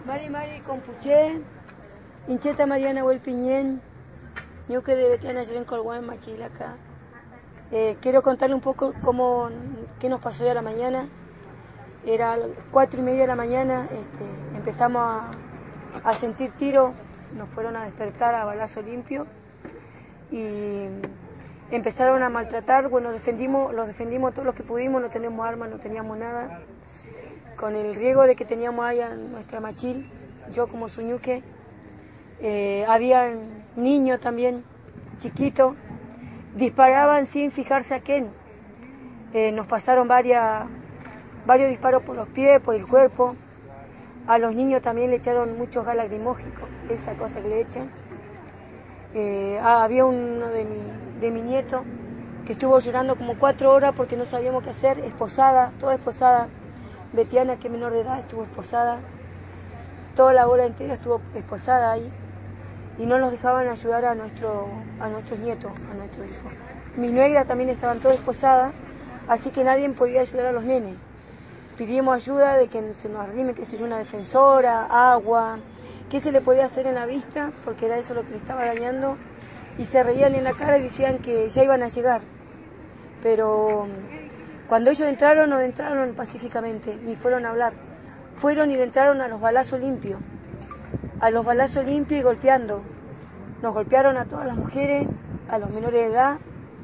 Mari Compuché, Incheta Mariana Huelpiñén, Ñuque de Betiana Yeren Colguán, Machilaca. Quiero contarle un poco qué nos pasó hoy a la mañana. Era 4:30 de la mañana, empezamos a sentir tiros, nos fueron a despertar a balazo limpio y empezaron a maltratar. Bueno, los defendimos todos los que pudimos, no tenemos armas, no teníamos nada. Con el riesgo de que teníamos allá nuestra machil, yo como suñuque, había niños también, chiquitos, disparaban sin fijarse a quién. Nos pasaron varios disparos por los pies, por el cuerpo. A los niños también le echaron muchos gas lacrimógenos, esa cosa que le echan. Había uno de mi nieto que estuvo llorando como 4 horas porque no sabíamos qué hacer, esposada, toda esposada. Betiana, que es menor de edad, estuvo esposada. Toda la hora entera estuvo esposada ahí. Y no nos dejaban ayudar a nuestros nietos, a nuestros hijos. Mis nueras también estaban todas esposadas, así que nadie podía ayudar a los nenes. Pedimos ayuda de que se nos arrime, qué sé yo, una defensora, agua, qué se le podía hacer en la vista, porque era eso lo que le estaba dañando. Y se reían en la cara y decían que ya iban a llegar. Pero cuando ellos entraron, no entraron pacíficamente, ni fueron a hablar. Fueron y entraron a los balazos limpios. A los balazos limpios y golpeando. Nos golpearon a todas las mujeres, a los menores de edad.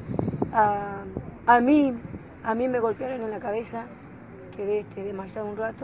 A mí me golpearon en la cabeza, quedé desmayado un rato.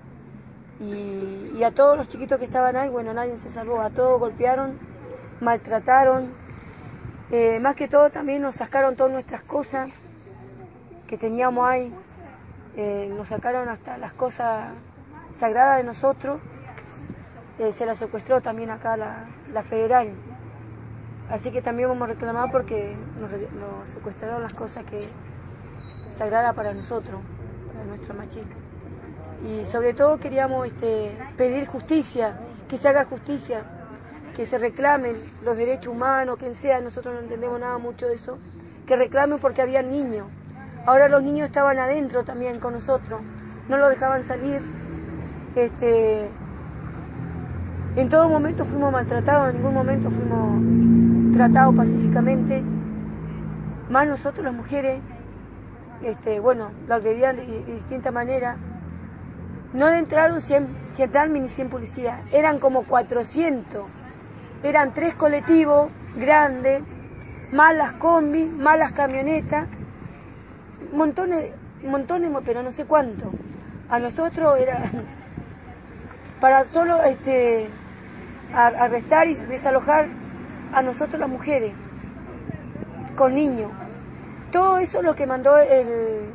Y a todos los chiquitos que estaban ahí, bueno, nadie se salvó. A todos golpearon, maltrataron. Más que todo también nos sacaron todas nuestras cosas que teníamos ahí. Nos sacaron hasta las cosas sagradas de nosotros. Se la secuestró también acá la federal. Así que también vamos a reclamar porque nos secuestraron las cosas sagradas para nosotros, para nuestra machica. Y sobre todo queríamos pedir justicia, que se haga justicia, que se reclamen los derechos humanos, quien sea, nosotros no entendemos nada mucho de eso, que reclamen porque había niños. Ahora los niños estaban adentro también con nosotros, no los dejaban salir. En todo momento fuimos maltratados, en ningún momento fuimos tratados pacíficamente. Más nosotros las mujeres, lo agredían de distinta manera. No entraron 100 gendarmes ni 100 policías, eran como 400. Eran 3 colectivos grandes, más las combis, más las camionetas, montones, pero no sé cuánto. A nosotros era para solo arrestar y desalojar a nosotros las mujeres, con niños. Todo eso es lo que mandó el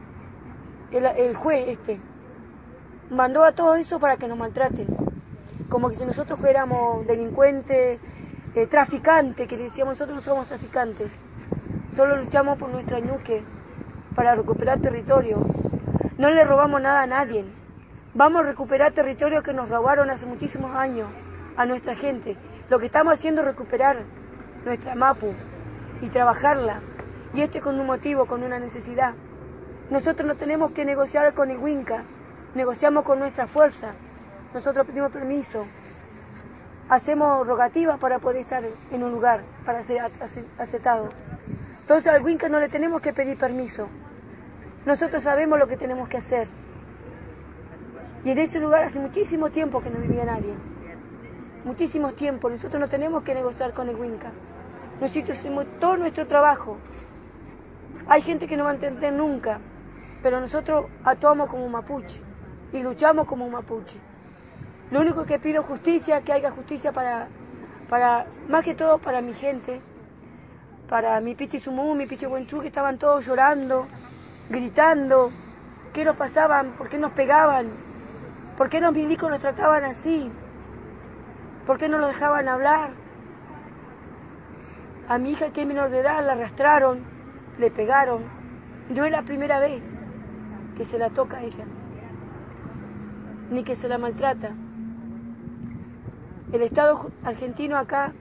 juez mandó a todo eso para que nos maltraten. Como que si nosotros fuéramos delincuentes, traficantes, que le decíamos nosotros no somos traficantes. Solo luchamos por nuestra ñuque, para recuperar territorio. No le robamos nada a nadie. Vamos a recuperar territorio que nos robaron hace muchísimos años a nuestra gente. Lo que estamos haciendo es recuperar nuestra mapu y trabajarla. Y con un motivo, con una necesidad. Nosotros no tenemos que negociar con el Winca, negociamos con nuestra fuerza. Nosotros pedimos permiso, hacemos rogativas para poder estar en un lugar, para ser aceptado. Entonces al Winca no le tenemos que pedir permiso. Nosotros sabemos lo que tenemos que hacer. Y en ese lugar hace muchísimo tiempo que no vivía nadie. Muchísimo tiempo. Nosotros no tenemos que negociar con el Winca. Nosotros hacemos todo nuestro trabajo. Hay gente que no va a entender nunca, pero nosotros actuamos como mapuche y luchamos como mapuche. Lo único que pido es justicia, que haya justicia para más que todo para mi gente, para mi pichi sumú, mi pichi buenchú, que estaban todos llorando, gritando. ¿Qué nos pasaban? ¿Por qué nos pegaban? ¿Por qué los milicos nos trataban así? ¿Por qué no nos dejaban hablar? A mi hija, que es menor de edad, la arrastraron, le pegaron. No es la primera vez que se la toca a ella, ni que se la maltrata. El Estado argentino acá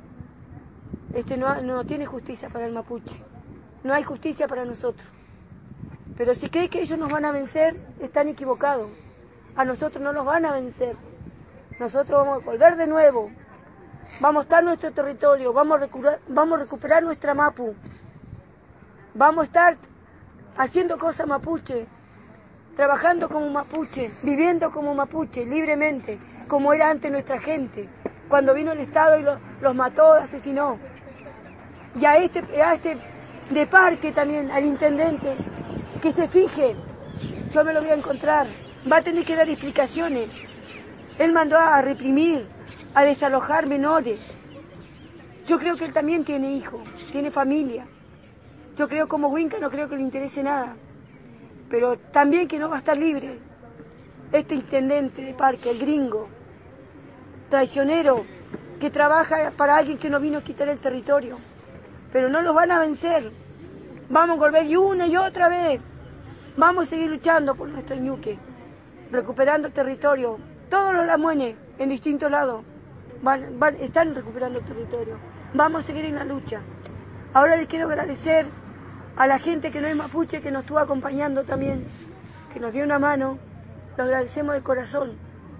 no tiene justicia para el mapuche. No hay justicia para nosotros. Pero si creen que ellos nos van a vencer, están equivocados. A nosotros no nos van a vencer. nosotros vamos a volver de nuevo, vamos a estar en nuestro territorio, vamos a recuperar nuestra Mapu, vamos a estar haciendo cosas mapuche, trabajando como mapuche, viviendo como mapuche, libremente, como era antes nuestra gente, cuando vino el Estado y los mató, asesinó. Y a este de Parque también, al intendente, que se fije, yo me lo voy a encontrar, va a tener que dar explicaciones. Él mandó a reprimir, a desalojar menores. Yo creo que él también tiene hijos, tiene familia. Yo creo como Huinca, no creo que le interese nada. Pero también que no va a estar libre. Este intendente de Parque, el gringo, traicionero, que trabaja para alguien que no vino a quitar el territorio. Pero no los van a vencer. Vamos a volver y una y otra vez. Vamos a seguir luchando por nuestro ñuque, recuperando el territorio. Todos los lamuenes en distintos lados están recuperando el territorio. Vamos a seguir en la lucha. Ahora les quiero agradecer a la gente que no es mapuche, que nos estuvo acompañando también, que nos dio una mano. Lo agradecemos de corazón.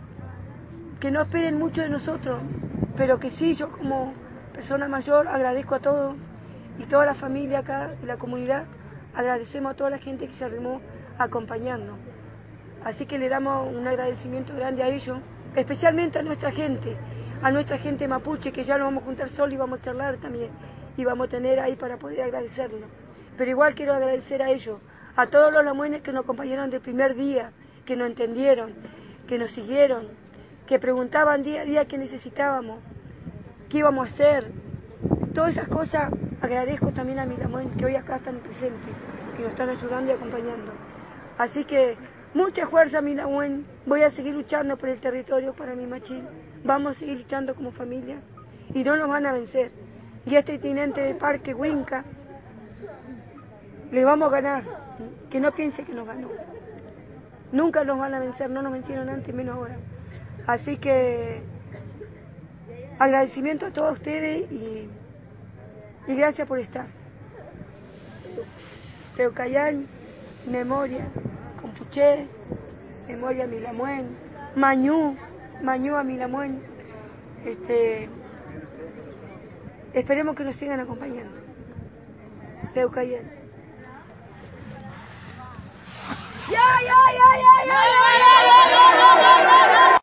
Que no esperen mucho de nosotros, pero que sí, yo como persona mayor agradezco a todos y toda la familia acá de la comunidad. Agradecemos a toda la gente que se arrimó acompañando. Así que le damos un agradecimiento grande a ellos, especialmente a nuestra gente mapuche, que ya nos vamos a juntar solo y vamos a charlar también, y vamos a tener ahí para poder agradecerlo. Pero igual quiero agradecer a ellos, a todos los lamuenes que nos acompañaron del primer día, que nos entendieron, que nos siguieron, que preguntaban día a día qué necesitábamos, qué íbamos a hacer. Todas esas cosas agradezco también a mi lamuen, que hoy acá están presentes, que nos están ayudando y acompañando. Así que mucha fuerza, mi lamuen. Voy a seguir luchando por el territorio para mi machín. Vamos a seguir luchando como familia y no nos van a vencer. Y a este tinente de Parque, Huinca, le vamos a ganar. Que no piense que nos ganó. Nunca nos van a vencer, no nos vencieron antes, menos ahora. Así que agradecimiento a todos ustedes y gracias por estar. Teucayán, memoria, Compuché, memoria a Milamuen, Mañú a Milamuen. Esperemos que nos sigan acompañando. Teucayán. ¡Ya!